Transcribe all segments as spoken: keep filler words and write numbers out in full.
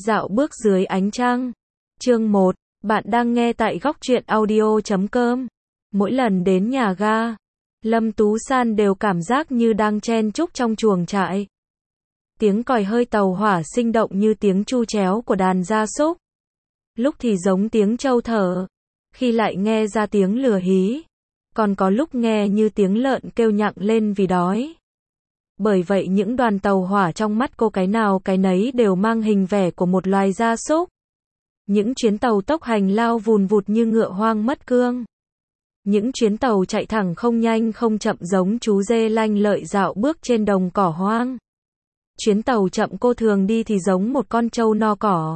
Dạo bước dưới ánh trăng. Chương một, bạn đang nghe tại góc truyện audio chấm com. Mỗi lần đến nhà ga, Lâm Tú San đều cảm giác như đang chen chúc trong chuồng trại. Tiếng còi hơi tàu hỏa sinh động như tiếng tru tréo của đàn gia súc. Lúc thì giống tiếng trâu thở, khi lại nghe ra tiếng lừa hí, còn có lúc nghe như tiếng lợn kêu nhặng lên vì đói. Bởi vậy những đoàn tàu hỏa trong mắt cô cái nào cái nấy đều mang hình vẻ của một loài gia súc. Những chuyến tàu tốc hành lao vùn vụt như ngựa hoang mất cương. Những chuyến tàu chạy thẳng không nhanh không chậm giống chú dê lanh lợi dạo bước trên đồng cỏ hoang. Chuyến tàu chậm cô thường đi thì giống một con trâu no cỏ.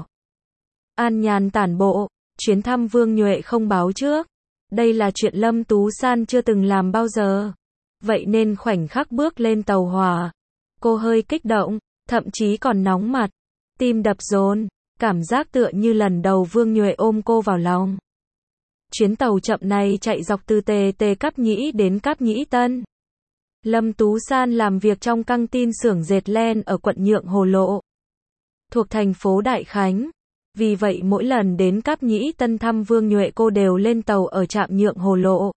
An nhàn tản bộ, chuyến thăm Vương Nhuệ không báo trước. Đây là chuyện Lâm Tú San chưa từng làm bao giờ. Vậy nên khoảnh khắc bước lên tàu hỏa, cô hơi kích động, thậm chí còn nóng mặt, tim đập dồn, cảm giác tựa như lần đầu Vương Nhuệ ôm cô vào lòng. Chuyến tàu chậm này chạy dọc từ Tề Tề Cáp Nhĩ đến Cáp Nhĩ Tân. Lâm Tú San làm việc trong căng tin xưởng dệt len ở quận Nhượng Hồ Lộ, thuộc thành phố Đại Khánh. Vì vậy mỗi lần đến Cáp Nhĩ Tân thăm Vương Nhuệ cô đều lên tàu ở trạm Nhượng Hồ Lộ.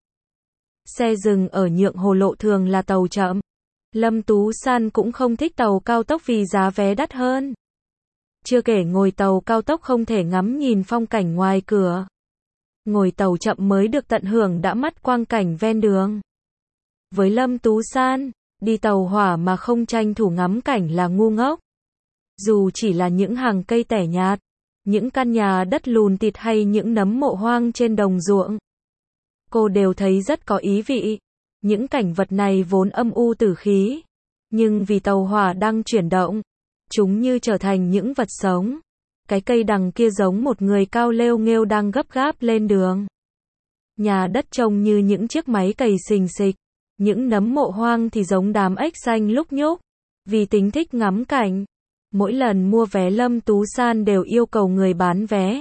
Xe dừng ở Nhượng Hồ Lộ thường là tàu chậm. Lâm Tú San cũng không thích tàu cao tốc vì giá vé đắt hơn. Chưa kể ngồi tàu cao tốc không thể ngắm nhìn phong cảnh ngoài cửa. Ngồi tàu chậm mới được tận hưởng đã mắt quang cảnh ven đường. Với Lâm Tú San, đi tàu hỏa mà không tranh thủ ngắm cảnh là ngu ngốc. Dù chỉ là những hàng cây tẻ nhạt, những căn nhà đất lùn tịt hay những nấm mộ hoang trên đồng ruộng, cô đều thấy rất có ý vị. Những cảnh vật này vốn âm u tử khí, nhưng vì tàu hỏa đang chuyển động, chúng như trở thành những vật sống. Cái cây đằng kia giống một người cao lêu nghêu đang gấp gáp lên đường. Nhà đất trông như những chiếc máy cày xình xịch, những nấm mộ hoang thì giống đám ếch xanh lúc nhúc. Vì tính thích ngắm cảnh, mỗi lần mua vé Lâm Tú San đều yêu cầu người bán vé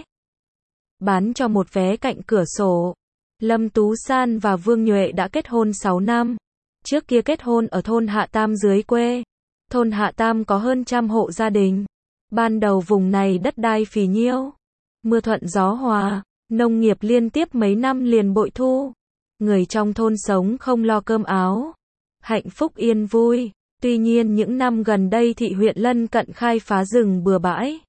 bán cho một vé cạnh cửa sổ. Lâm Tú San và Vương Nhuệ đã kết hôn sáu năm. Trước kia kết hôn ở thôn Hạ Tam dưới quê. Thôn Hạ Tam có hơn trăm hộ gia đình. Ban đầu vùng này đất đai phì nhiêu, mưa thuận gió hòa, nông nghiệp liên tiếp mấy năm liền bội thu. Người trong thôn sống không lo cơm áo, hạnh phúc yên vui. Tuy nhiên những năm gần đây thị huyện lân cận khai phá rừng bừa bãi,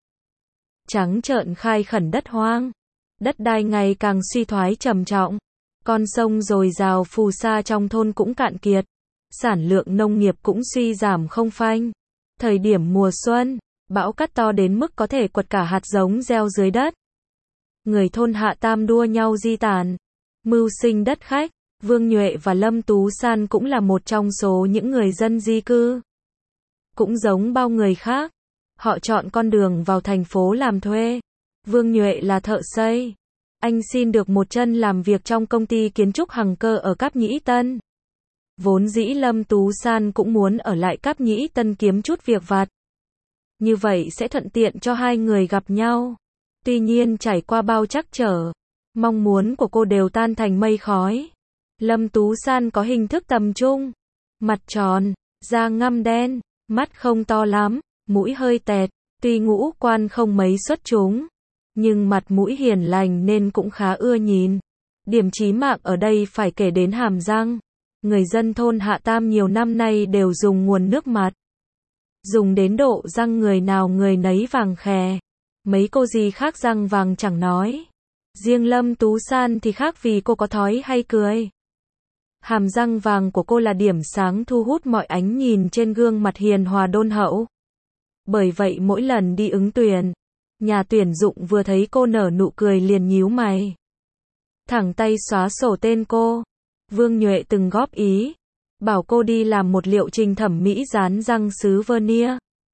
trắng trợn khai khẩn đất hoang. Đất đai ngày càng suy thoái trầm trọng. Con sông dồi dào phù sa trong thôn cũng cạn kiệt. Sản lượng nông nghiệp cũng suy giảm không phanh. Thời điểm mùa xuân, bão cát to đến mức có thể quật cả hạt giống gieo dưới đất. Người thôn Hạ Tam đua nhau di tản, mưu sinh đất khách. Vương Nhuệ và Lâm Tú San cũng là một trong số những người dân di cư. Cũng giống bao người khác, họ chọn con đường vào thành phố làm thuê. Vương Nhuệ là thợ xây. Anh xin được một chân làm việc trong công ty kiến trúc Hằng Cơ ở Cáp Nhĩ Tân. Vốn dĩ Lâm Tú San cũng muốn ở lại Cáp Nhĩ Tân kiếm chút việc vặt. Như vậy sẽ thuận tiện cho hai người gặp nhau. Tuy nhiên trải qua bao trắc trở, mong muốn của cô đều tan thành mây khói. Lâm Tú San có hình thức tầm trung, mặt tròn, da ngăm đen, mắt không to lắm, mũi hơi tẹt, tuy ngũ quan không mấy xuất chúng, nhưng mặt mũi hiền lành nên cũng khá ưa nhìn. Điểm chí mạng ở đây phải kể đến hàm răng. Người dân thôn Hạ Tam nhiều năm nay đều dùng nguồn nước mặt, dùng đến độ răng người nào người nấy vàng khè. Mấy cô dì khác răng vàng chẳng nói, riêng Lâm Tú San thì khác vì cô có thói hay cười. Hàm răng vàng của cô là điểm sáng thu hút mọi ánh nhìn trên gương mặt hiền hòa đôn hậu. Bởi vậy mỗi lần đi ứng tuyển, nhà tuyển dụng vừa thấy cô nở nụ cười liền nhíu mày, thẳng tay xóa sổ tên cô. Vương Nhuệ từng góp ý, bảo cô đi làm một liệu trình thẩm mỹ dán răng sứ vernier.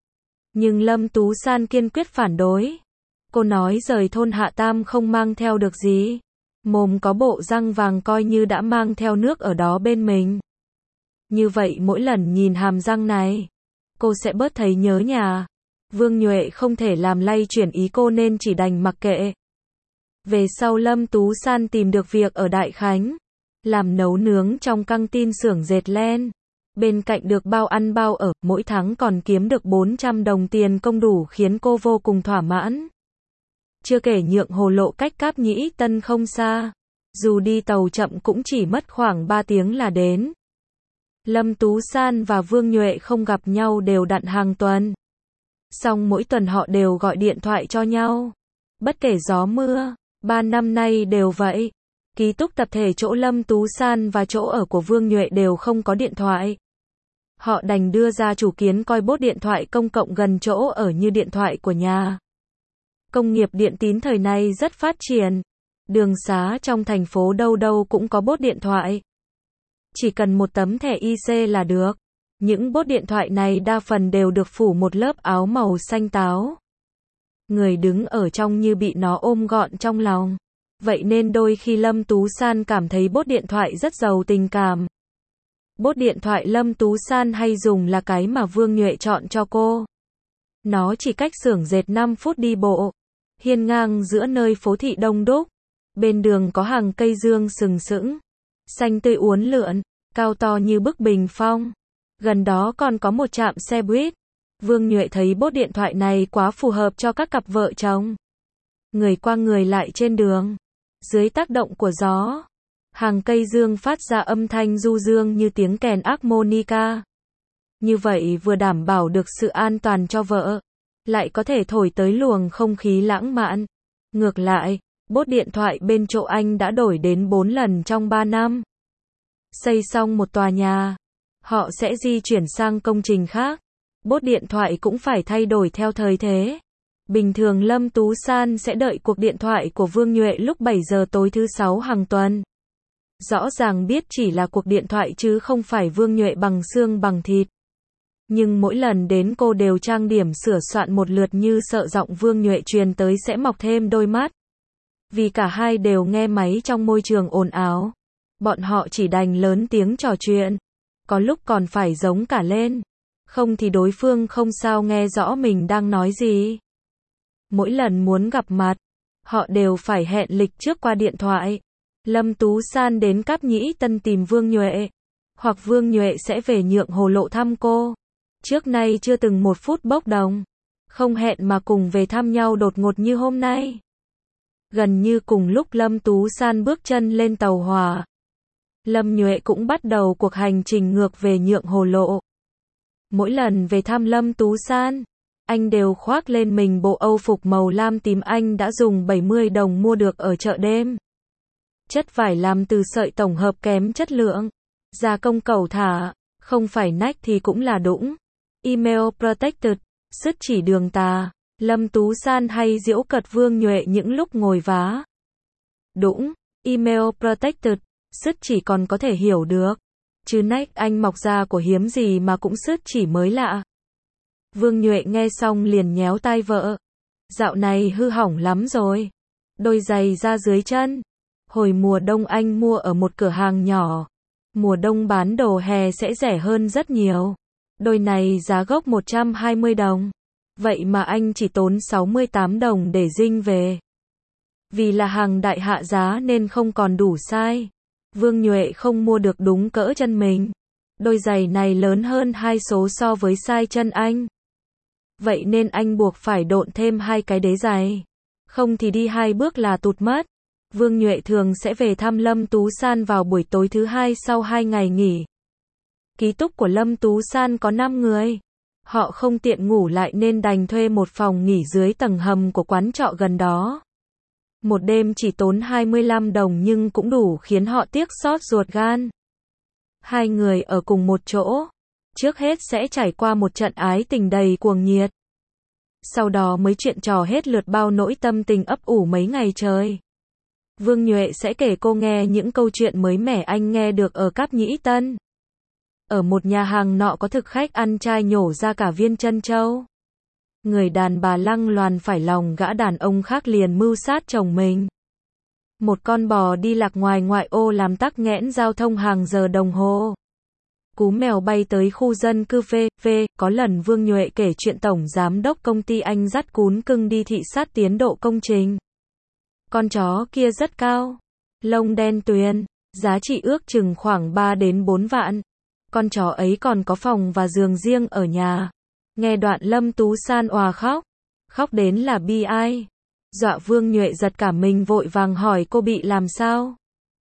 Nhưng Lâm Tú San kiên quyết phản đối. Cô nói rời thôn Hạ Tam không mang theo được gì. Mồm có bộ răng vàng coi như đã mang theo nước ở đó bên mình. Như vậy mỗi lần nhìn hàm răng này, cô sẽ bớt thấy nhớ nhà. Vương Nhuệ không thể làm lay chuyển ý cô nên chỉ đành mặc kệ. Về sau Lâm Tú San tìm được việc ở Đại Khánh, làm nấu nướng trong căng tin xưởng dệt len. Bên cạnh được bao ăn bao ở, mỗi tháng còn kiếm được bốn trăm đồng tiền công đủ khiến cô vô cùng thỏa mãn. Chưa kể nhượng hồ lộ cách Cáp Nhĩ Tân không xa. Dù đi tàu chậm cũng chỉ mất khoảng ba tiếng là đến. Lâm Tú San và Vương Nhuệ không gặp nhau đều đặn hàng tuần. Song mỗi tuần họ đều gọi điện thoại cho nhau. Bất kể gió mưa, ba năm nay đều vậy. Ký túc tập thể chỗ Lâm Tú San và chỗ ở của Vương Nhuệ đều không có điện thoại. Họ đành đưa ra chủ kiến coi bốt điện thoại công cộng gần chỗ ở như điện thoại của nhà. Công nghiệp điện tín thời nay rất phát triển. Đường xá trong thành phố đâu đâu cũng có bốt điện thoại. Chỉ cần một tấm thẻ i xê là được. Những bốt điện thoại này đa phần đều được phủ một lớp áo màu xanh táo. Người đứng ở trong như bị nó ôm gọn trong lòng. Vậy nên đôi khi Lâm Tú San cảm thấy bốt điện thoại rất giàu tình cảm. Bốt điện thoại Lâm Tú San hay dùng là cái mà Vương Nhuệ chọn cho cô. Nó chỉ cách xưởng dệt năm phút đi bộ. Hiên ngang giữa nơi phố thị đông đúc. Bên đường có hàng cây dương sừng sững. Xanh tươi uốn lượn, cao to như bức bình phong. Gần đó còn có một trạm xe buýt. Vương Nhuệ thấy bốt điện thoại này quá phù hợp cho các cặp vợ chồng. Người qua người lại trên đường. Dưới tác động của gió, hàng cây dương phát ra âm thanh du dương như tiếng kèn harmonica. Như vậy vừa đảm bảo được sự an toàn cho vợ, lại có thể thổi tới luồng không khí lãng mạn. Ngược lại, bốt điện thoại bên chỗ anh đã đổi đến bốn lần trong ba năm. Xây xong một tòa nhà, họ sẽ di chuyển sang công trình khác. Bốt điện thoại cũng phải thay đổi theo thời thế. Bình thường Lâm Tú San sẽ đợi cuộc điện thoại của Vương Nhuệ lúc bảy giờ tối thứ sáu hàng tuần. Rõ ràng biết chỉ là cuộc điện thoại chứ không phải Vương Nhuệ bằng xương bằng thịt. Nhưng mỗi lần đến cô đều trang điểm sửa soạn một lượt như sợ giọng Vương Nhuệ truyền tới sẽ mọc thêm đôi mắt. Vì cả hai đều nghe máy trong môi trường ồn ào. Bọn họ chỉ đành lớn tiếng trò chuyện. Có lúc còn phải giống cả lên. Không thì đối phương không sao nghe rõ mình đang nói gì. Mỗi lần muốn gặp mặt, họ đều phải hẹn lịch trước qua điện thoại. Lâm Tú San đến Cáp Nhĩ Tân tìm Vương Nhuệ. Hoặc Vương Nhuệ sẽ về nhượng hồ lộ thăm cô. Trước nay chưa từng một phút bốc đồng. Không hẹn mà cùng về thăm nhau đột ngột như hôm nay. Gần như cùng lúc Lâm Tú San bước chân lên tàu hỏa, Lâm Nhuệ cũng bắt đầu cuộc hành trình ngược về nhượng hồ lộ. Mỗi lần về thăm Lâm Tú San, anh đều khoác lên mình bộ âu phục màu lam tím anh đã dùng bảy mươi đồng mua được ở chợ đêm. Chất vải làm từ sợi tổng hợp kém chất lượng, gia công cẩu thả, không phải nách thì cũng là đũng. Email protected, sứt chỉ đường tà. Lâm Tú San hay giễu cợt Vương Nhuệ những lúc ngồi vá. Đũng, email protected, sứt chỉ còn có thể hiểu được. Chứ nách anh mọc ra của hiếm gì mà cũng sứt chỉ mới lạ. Vương Nhuệ nghe xong liền nhéo tai vợ. Dạo này hư hỏng lắm rồi. Đôi giày ra dưới chân. Hồi mùa đông anh mua ở một cửa hàng nhỏ. Mùa đông bán đồ hè sẽ rẻ hơn rất nhiều. Đôi này giá gốc một trăm hai mươi đồng. Vậy mà anh chỉ tốn sáu mươi tám đồng để dinh về. Vì là hàng đại hạ giá nên không còn đủ size. Vương Nhuệ không mua được đúng cỡ chân mình. Đôi giày này lớn hơn hai số so với size chân anh. Vậy nên anh buộc phải độn thêm hai cái đế giày. Không thì đi hai bước là tụt mất. Vương Nhuệ thường sẽ về thăm Lâm Tú San vào buổi tối thứ hai sau hai ngày nghỉ. Ký túc của Lâm Tú San có năm người. Họ không tiện ngủ lại nên đành thuê một phòng nghỉ dưới tầng hầm của quán trọ gần đó. Một đêm chỉ tốn hai mươi lăm đồng nhưng cũng đủ khiến họ tiếc xót ruột gan. Hai người ở cùng một chỗ. Trước hết sẽ trải qua một trận ái tình đầy cuồng nhiệt. Sau đó mới chuyện trò hết lượt bao nỗi tâm tình ấp ủ mấy ngày trời. Vương Nhuệ sẽ kể cô nghe những câu chuyện mới mẻ anh nghe được ở Cáp Nhĩ Tân. Ở một nhà hàng nọ có thực khách ăn chay nhổ ra cả viên trân châu. Người đàn bà lăng loàn phải lòng gã đàn ông khác liền mưu sát chồng mình. Một con bò đi lạc ngoài ngoại ô làm tắc nghẽn giao thông hàng giờ đồng hồ. Cú mèo bay tới khu dân cư phê, phê, có lần Vương Nhuệ kể chuyện tổng giám đốc công ty anh dắt cún cưng đi thị sát tiến độ công trình. Con chó kia rất cao, lông đen tuyền, giá trị ước chừng khoảng ba đến bốn vạn. con chó ấy còn có phòng và giường riêng ở nhà. Nghe đoạn Lâm Tú San òa khóc, khóc đến là bi ai. Dọa Vương Nhuệ giật cả mình vội vàng hỏi cô bị làm sao.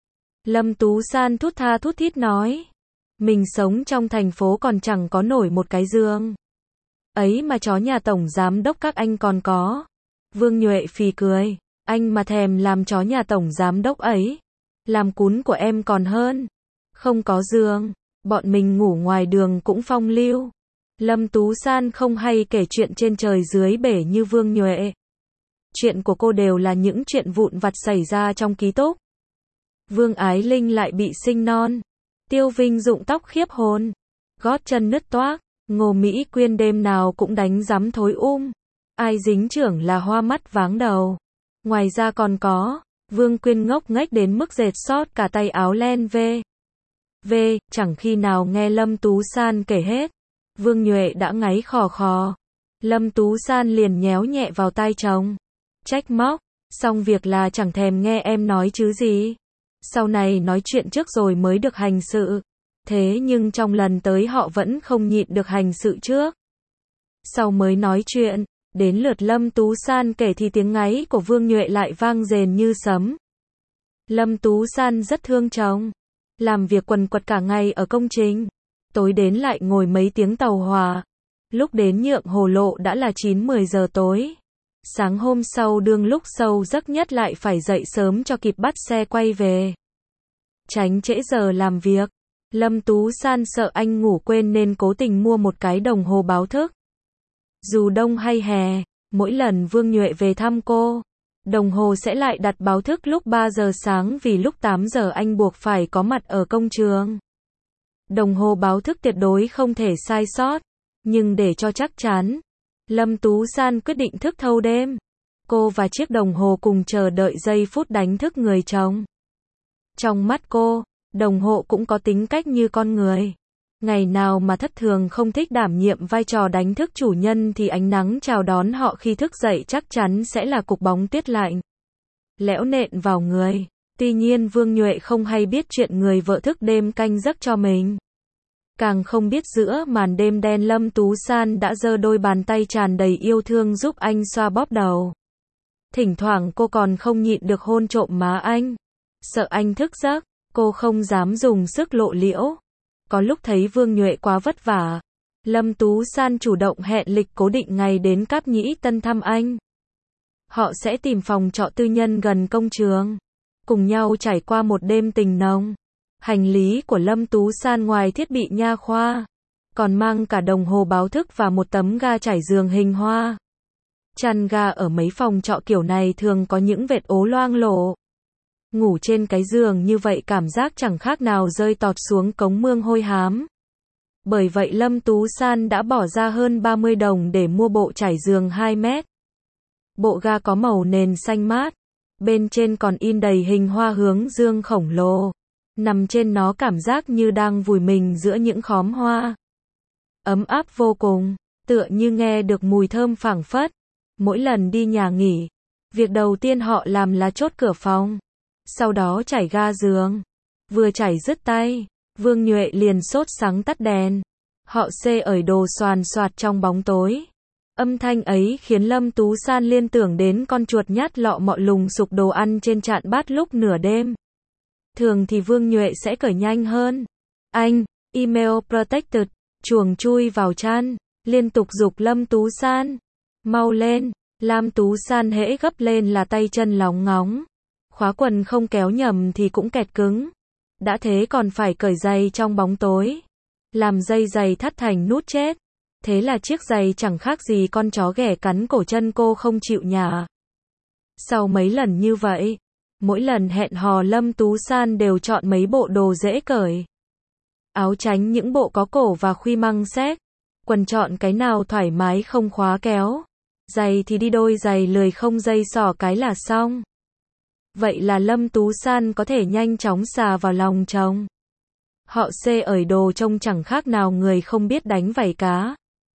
Lâm Tú San thút tha thút thít nói, mình sống trong thành phố còn chẳng có nổi một cái giường. Ấy mà chó nhà tổng giám đốc các anh còn có. Vương Nhuệ phì cười, anh mà thèm làm chó nhà tổng giám đốc ấy. Làm cún của em còn hơn. Không có giường, bọn mình ngủ ngoài đường cũng phong lưu. Lâm Tú San không hay kể chuyện trên trời dưới bể như Vương Nhuệ. Chuyện của cô đều là những chuyện vụn vặt xảy ra trong ký túc. Vương Ái Linh lại bị sinh non. Tiêu Vinh rụng tóc khiếp hồn. Gót chân nứt toác. Ngô Mỹ Quyên đêm nào cũng đánh rắm thối um. Ai dính trưởng là hoa mắt váng đầu. Ngoài ra còn có, Vương Quyên ngốc nghếch đến mức dệt sót cả tay áo len vê. Vê, chẳng khi nào nghe Lâm Tú San kể hết. Vương Nhuệ đã ngáy khò khò. Lâm Tú San liền nhéo nhẹ vào tai chồng. Trách móc, xong việc là chẳng thèm nghe em nói chứ gì. Sau này nói chuyện trước rồi mới được hành sự. Thế nhưng trong lần tới họ vẫn không nhịn được hành sự trước. Sau mới nói chuyện, đến lượt Lâm Tú San kể thì tiếng ngáy của Vương Nhuệ lại vang rền như sấm. Lâm Tú San rất thương chồng. Làm việc quần quật cả ngày ở công trình. Tối đến lại ngồi mấy tiếng tàu hỏa. Lúc đến Nhượng Hồ Lộ đã là chín mười giờ tối. Sáng hôm sau đương lúc sâu giấc nhất lại phải dậy sớm cho kịp bắt xe quay về. Tránh trễ giờ làm việc. Lâm Tú San sợ anh ngủ quên nên cố tình mua một cái đồng hồ báo thức. Dù đông hay hè, mỗi lần Vương Nhuệ về thăm cô, đồng hồ sẽ lại đặt báo thức lúc ba giờ sáng vì lúc tám giờ anh buộc phải có mặt ở công trường. Đồng hồ báo thức tuyệt đối không thể sai sót, nhưng để cho chắc chắn, Lâm Tú San quyết định thức thâu đêm. Cô và chiếc đồng hồ cùng chờ đợi giây phút đánh thức người chồng. Trong mắt cô, đồng hồ cũng có tính cách như con người. Ngày nào mà thất thường không thích đảm nhiệm vai trò đánh thức chủ nhân thì ánh nắng chào đón họ khi thức dậy chắc chắn sẽ là cục bóng tuyết lạnh. Lẽo nện vào người. Tuy nhiên Vương Nhuệ không hay biết chuyện người vợ thức đêm canh giấc cho mình. Càng không biết giữa màn đêm đen Lâm Tú San đã giơ đôi bàn tay tràn đầy yêu thương giúp anh xoa bóp đầu. Thỉnh thoảng cô còn không nhịn được hôn trộm má anh. Sợ anh thức giấc, cô không dám dùng sức lộ liễu. Có lúc thấy Vương Nhuệ quá vất vả, Lâm Tú San chủ động hẹn lịch cố định ngày đến Cáp Nhĩ Tân thăm anh. Họ sẽ tìm phòng trọ tư nhân gần công trường, cùng nhau trải qua một đêm tình nồng. Hành lý của Lâm Tú San ngoài thiết bị nha khoa, còn mang cả đồng hồ báo thức và một tấm ga trải giường hình hoa. Chăn ga ở mấy phòng trọ kiểu này thường có những vệt ố loang lổ. Ngủ trên cái giường như vậy cảm giác chẳng khác nào rơi tọt xuống cống mương hôi hám. Bởi vậy Lâm Tú San đã bỏ ra hơn ba mươi đồng để mua bộ trải giường hai mét. Bộ ga có màu nền xanh mát. Bên trên còn in đầy hình hoa hướng dương khổng lồ. Nằm trên nó cảm giác như đang vùi mình giữa những khóm hoa. Ấm áp vô cùng, tựa như nghe được mùi thơm phảng phất. Mỗi lần đi nhà nghỉ, việc đầu tiên họ làm là chốt cửa phòng. Sau đó trải ga giường. Vừa trải dứt tay, Vương Nhuệ liền sốt sắng tắt đèn. Họ xê ởi đồ xoàn xoạt trong bóng tối. Âm thanh ấy khiến Lâm Tú San liên tưởng đến con chuột nhát lọ mọ lùng sục đồ ăn trên chạn bát lúc nửa đêm. Thường thì Vương Nhuệ sẽ cởi nhanh hơn. Anh, email protected, chuồng chui vào chăn, liên tục giục Lâm Tú San. Mau lên, Lâm Tú San hễ gấp lên là tay chân lóng ngóng. Khóa quần không kéo nhầm thì cũng kẹt cứng. Đã thế còn phải cởi giày trong bóng tối. Làm dây giày thắt thành nút chết. Thế là chiếc giày chẳng khác gì con chó ghẻ cắn cổ chân cô không chịu nhả. Sau mấy lần như vậy, mỗi lần hẹn hò Lâm Tú San đều chọn mấy bộ đồ dễ cởi. Áo tránh những bộ có cổ và khuy măng xéc. Quần chọn cái nào thoải mái không khóa kéo. Giày thì đi đôi giày lười không dây xỏ cái là xong. Vậy là Lâm Tú San có thể nhanh chóng xà vào lòng chồng. Họ xê ởi đồ trông chẳng khác nào người không biết đánh vảy cá.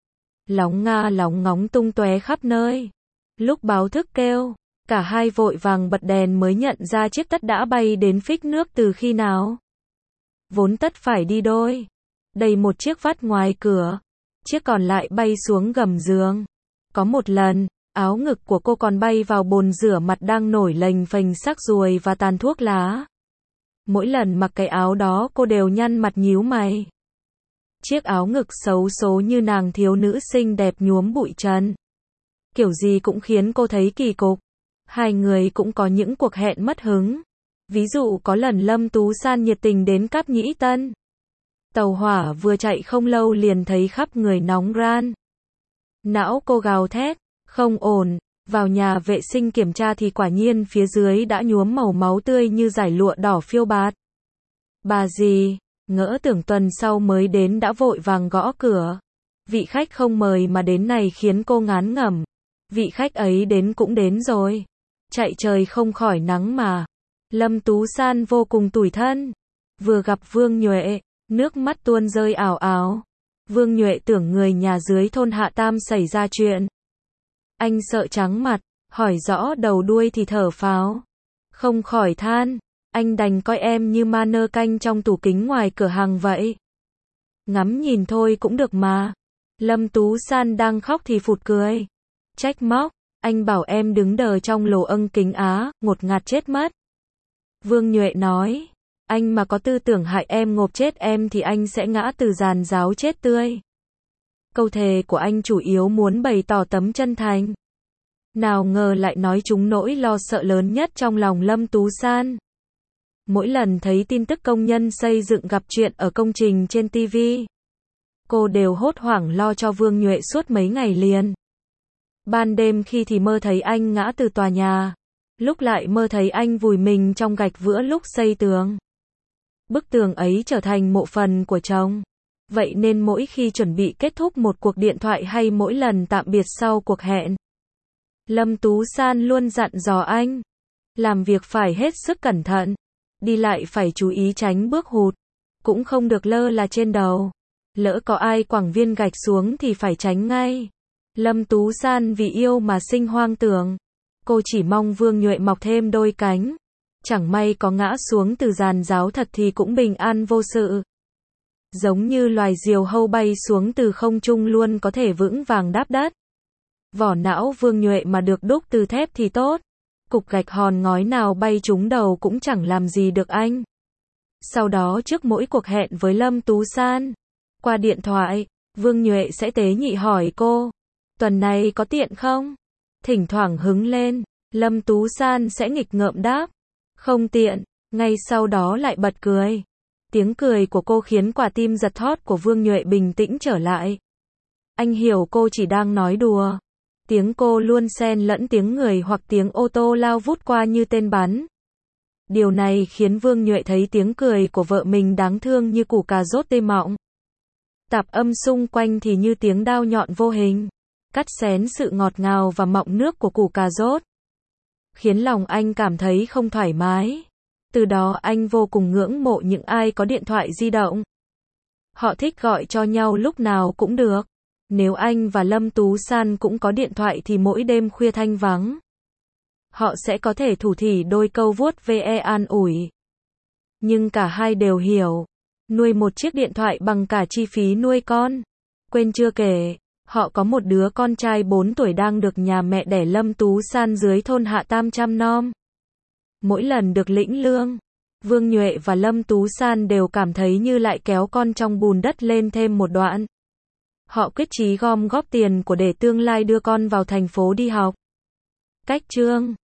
Lóng nga lóng ngóng tung tóe khắp nơi. Lúc báo thức kêu, cả hai vội vàng bật đèn mới nhận ra chiếc tất đã bay đến phích nước từ khi nào. Vốn tất phải đi đôi. đầy một chiếc vắt ngoài cửa, chiếc còn lại bay xuống gầm giường. Có một lần, áo ngực của cô còn bay vào bồn rửa mặt đang nổi lềnh phềnh xác ruồi và tàn thuốc lá. Mỗi lần mặc cái áo đó cô đều nhăn mặt nhíu mày. Chiếc áo ngực xấu số như nàng thiếu nữ xinh đẹp nhuốm bụi trần. Kiểu gì cũng khiến cô thấy kỳ cục. Hai người cũng có những cuộc hẹn mất hứng. Ví dụ có lần Lâm Tú San nhiệt tình đến Cáp Nhĩ Tân. Tàu hỏa vừa chạy không lâu liền thấy khắp người nóng ran. Não cô gào thét, không ổn, vào nhà vệ sinh kiểm tra thì quả nhiên phía dưới đã nhuốm màu máu tươi như dải lụa đỏ phiêu bạt. Bà gì, ngỡ tưởng tuần sau mới đến đã vội vàng gõ cửa. Vị khách không mời mà đến này khiến cô ngán ngẩm. Vị khách ấy đến cũng đến rồi. Chạy trời không khỏi nắng mà. Lâm Tú San vô cùng tủi thân. Vừa gặp Vương Nhuệ, nước mắt tuôn rơi ảo ảo. Vương Nhuệ tưởng người nhà dưới thôn Hạ Tam xảy ra chuyện. Anh sợ trắng mặt, hỏi rõ đầu đuôi thì thở phào. Không khỏi than, anh đành coi em như ma nơ canh trong tủ kính ngoài cửa hàng vậy. Ngắm nhìn thôi cũng được mà. Lâm Tú San đang khóc thì phụt cười. Trách móc, anh bảo em đứng đờ trong lồ âng kính á, ngột ngạt chết mất. Vương Nhuệ nói, anh mà có tư tưởng hại em ngộp chết em thì anh sẽ ngã từ giàn giáo chết tươi. Câu thề của anh chủ yếu muốn bày tỏ tấm chân thành. Nào ngờ lại nói trúng nỗi lo sợ lớn nhất trong lòng Lâm Tú San. Mỗi lần thấy tin tức công nhân xây dựng gặp chuyện ở công trình trên ti vi, cô đều hốt hoảng lo cho Vương Nhuệ suốt mấy ngày liền. Ban đêm khi thì mơ thấy anh ngã từ tòa nhà, lúc lại mơ thấy anh vùi mình trong gạch vữa lúc xây tường. Bức tường ấy trở thành mộ phần của chồng. Vậy nên mỗi khi chuẩn bị kết thúc một cuộc điện thoại hay mỗi lần tạm biệt sau cuộc hẹn, Lâm Tú San luôn dặn dò anh. Làm việc phải hết sức cẩn thận. Đi lại phải chú ý tránh bước hụt. Cũng không được lơ là trên đầu. Lỡ có ai quẳng viên gạch xuống thì phải tránh ngay. Lâm Tú San vì yêu mà sinh hoang tưởng. Cô chỉ mong Vương Nhuệ mọc thêm đôi cánh. Chẳng may có ngã xuống từ giàn giáo thật thì cũng bình an vô sự. Giống như loài diều hâu bay xuống từ không trung luôn có thể vững vàng đáp đất. Vỏ não Vương Nhuệ mà được đúc từ thép thì tốt. Cục gạch hòn ngói nào bay trúng đầu cũng chẳng làm gì được anh. Sau đó trước mỗi cuộc hẹn với Lâm Tú San, qua điện thoại, Vương Nhuệ sẽ tế nhị hỏi cô, tuần này có tiện không? Thỉnh thoảng hứng lên, Lâm Tú San sẽ nghịch ngợm đáp, không tiện, ngay sau đó lại bật cười. Tiếng cười của cô khiến quả tim giật thót của Vương Nhuệ bình tĩnh trở lại. Anh hiểu cô chỉ đang nói đùa. Tiếng cô luôn xen lẫn tiếng người hoặc tiếng ô tô lao vút qua như tên bắn. Điều này khiến Vương Nhuệ thấy tiếng cười của vợ mình đáng thương như củ cà rốt tê mọng. Tạp âm xung quanh thì như tiếng đao nhọn vô hình, cắt xén sự ngọt ngào và mọng nước của củ cà rốt. Khiến lòng anh cảm thấy không thoải mái. Từ đó anh vô cùng ngưỡng mộ những ai có điện thoại di động. Họ thích gọi cho nhau lúc nào cũng được. Nếu anh và Lâm Tú San cũng có điện thoại thì mỗi đêm khuya thanh vắng, họ sẽ có thể thủ thỉ đôi câu vuốt ve an ủi. Nhưng cả hai đều hiểu, nuôi một chiếc điện thoại bằng cả chi phí nuôi con. Quên chưa kể, họ có một đứa con trai bốn tuổi đang được nhà mẹ đẻ Lâm Tú San dưới thôn Hạ Tam chăm nom. Mỗi lần được lĩnh lương, Vương Nhuệ và Lâm Tú San đều cảm thấy như lại kéo con trong bùn đất lên thêm một đoạn. Họ quyết chí gom góp tiền của để tương lai đưa con vào thành phố đi học. Cách chương